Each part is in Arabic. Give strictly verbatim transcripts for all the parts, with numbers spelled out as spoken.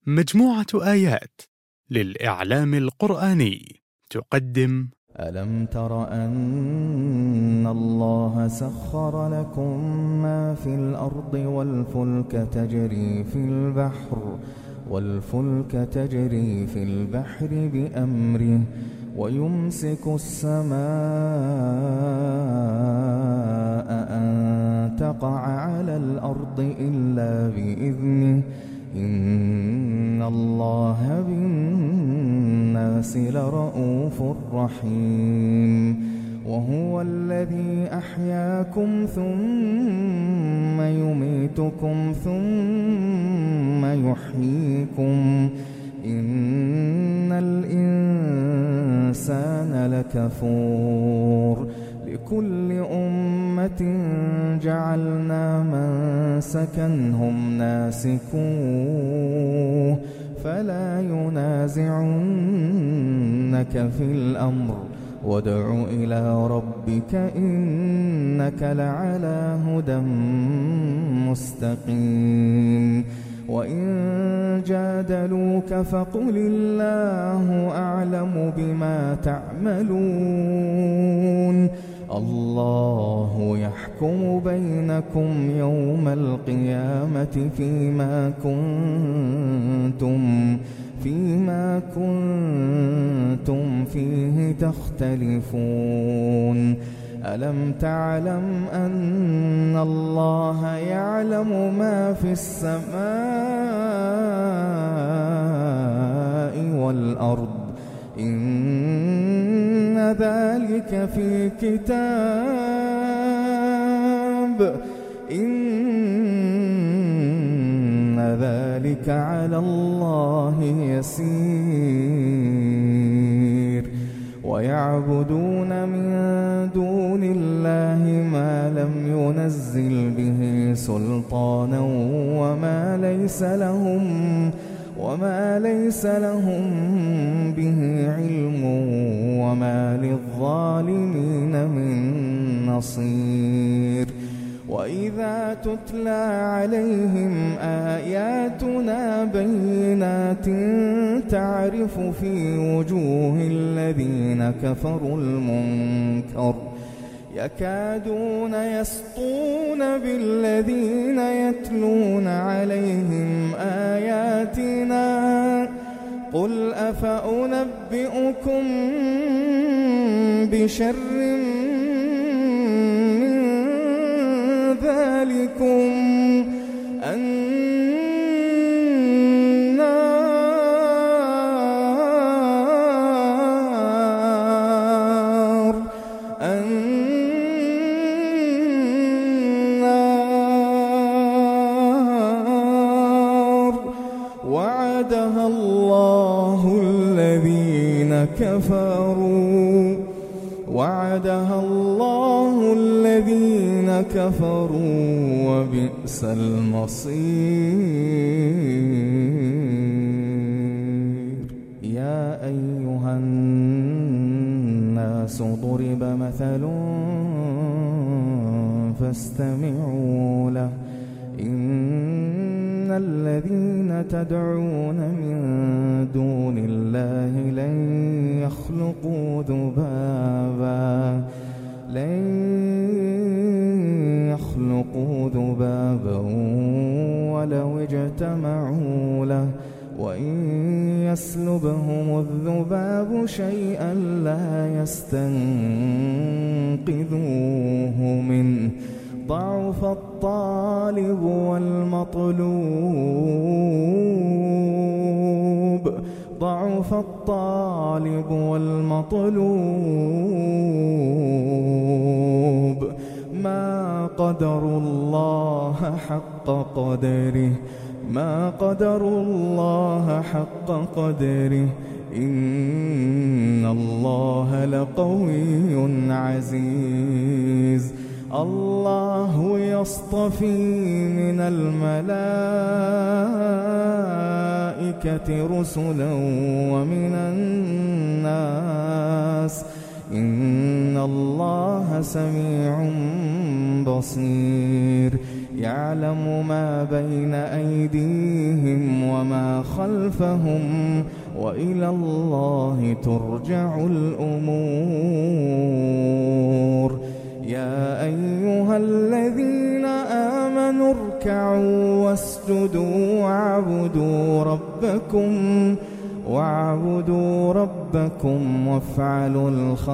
مجموعة آيات للإعلام القرآني تقدم ألم تر أن الله سخر لكم ما في الأرض والفلك تجري في البحر والفلك تجري في البحر بأمره ويمسك السماء أن تقع على الأرض إلا بإذنه إن الله بالناس لرءوف رحيم وهو الذي أحياكم ثم يميتكم ثم يحييكم إن الإنسان لكفور لكل أمة جعلنا منسكا هم ناسكوه فلا ينازعنك في الأمر وادع إلى ربك إنك لعلى هدى مستقيم وإن جادلوك فقل الله أعلم بما تعملون الله يحكم بينكم يوم القيامة فيما كنتم فيما كنتم فيه تختلفون ألم تعلم أن الله يعلم ما في السماء والأرض إن ذلك في كتاب إن ذلك على الله يسير ويعبدون من دون الله ما لم ينزل به سلطانا وما ليس لهم وما ليس لهم به علم وما للظالمين من نصير وإذا تتلى عليهم آياتنا بينات تعرف في وجوه الذين كفروا المنكر يكادون يسطون بالذين يتلون عليهم آياتنا قل أفأنبئكم بشر من ذلكم النار النار وعدها الله الذين كفروا وعدها الله الذين كفروا وبئس المصير يا أيها الناس ضرب مثل فاستمعوا له إن الذين تدعون من دون الله لن يخلقوا ذبابا لن يخلقوا ذبابا ولو اجتمعوا له وإن يسلبهم الذباب شيئا لا يستنقذوه منه ضعف الطالب والمطلوب ضعف الطالب والمطلوب ما قدروا الله حق قدره ما قدروا الله حق قدره إن الله لقوي عزيز الله يصطفي من الملائكة رسلا ومن الناس إن الله سميع بصير يعلم ما بين أيديهم وما خلفهم وإلى الله ترجع الأمور. يا أيها الذين آمنوا اركعوا واسجدوا واعبدوا ربكم واعبدوا ربكم وافعلوا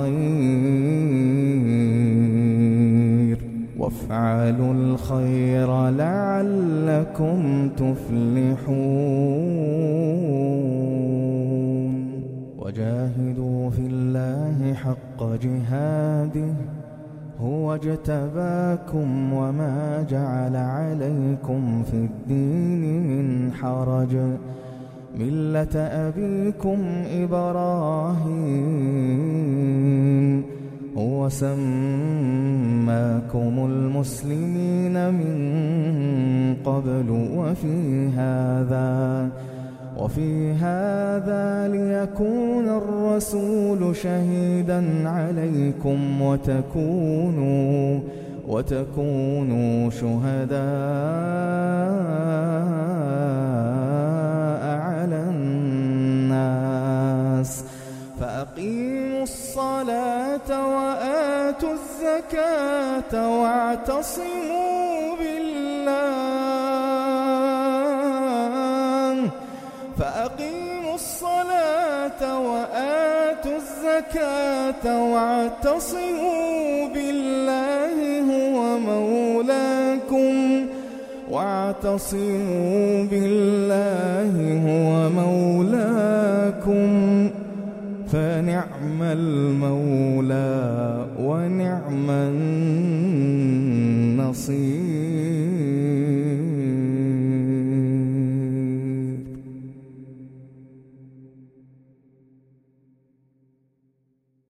الخير وافعلوا الخير لعلكم تفلحون. وجاهدوا في الله حق جهاده هو اجتباكم وما جعل عليكم في الدين من حرج ملة أبيكم إبراهيم هو سماكم المسلمين من قبل وفي هذا وفي هذا ليكون الرسول شهيدا عليكم وتكونوا وتكونوا شهداء على الناس. فأقيموا الصلاة وآتوا الزكاة واعتصموا بالله فأقيموا الصلاة وآتوا الزكاة واعتصموا بالله هو مولاكم واعتصموا بالله هو مولاكم فنعم المولى ونعم